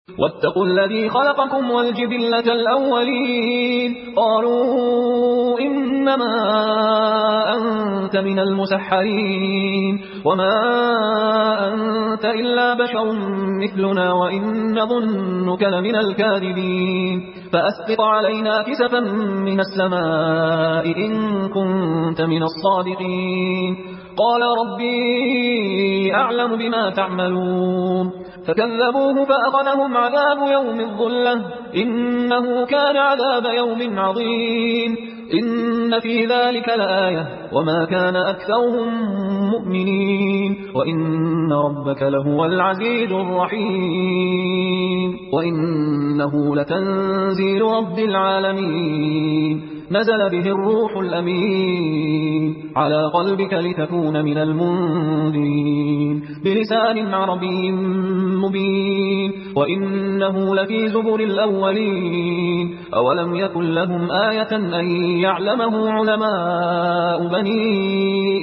واتقوا الذي خلقكم والجبلة الأولين قالوا إنما أنت من المسحرين وما أنت إلا بشر مثلنا وإن نظنك لمن الكاذبين فأسقط علينا كسفا من السماء إن كنت من الصادقين قال ربي أعلم بما تعملون فكذبوه فأخذهم عذاب يوم الظلة إنه كان عذاب يوم عظيم إن في ذلك لآية وما كان أكثرهم مؤمنين وإن ربك لهو العزيز الرحيم وإنه لتنزيل رب العالمين نزل به الروح الأمين على قلبك لتكون من المنذرين بلسان عربي مبين وإنه لفي زبر الأولين أولم يكن لهم آية أن يعلمه علماء بني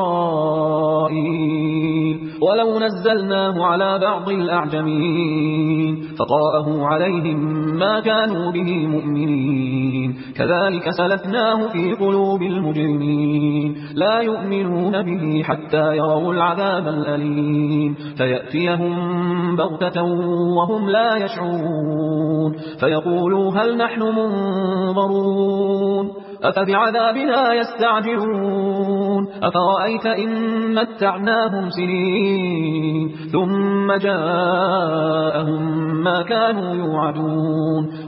إسرائيل ولو نزلناه على بعض الأعجمين فقرأه عليهم ما كانوا به مؤمنين كذلك سلكناه في قلوب المجرمين لا يؤمنون به حتى يروا العذاب الأليم فيأتيهم بغتة وهم لا يشعرون فيقولوا هل نحن منظرون أفبعذابنا يستعجلون أفرأيت إن متعناهم سنين ثم جاءهم ما كانوا يوعدون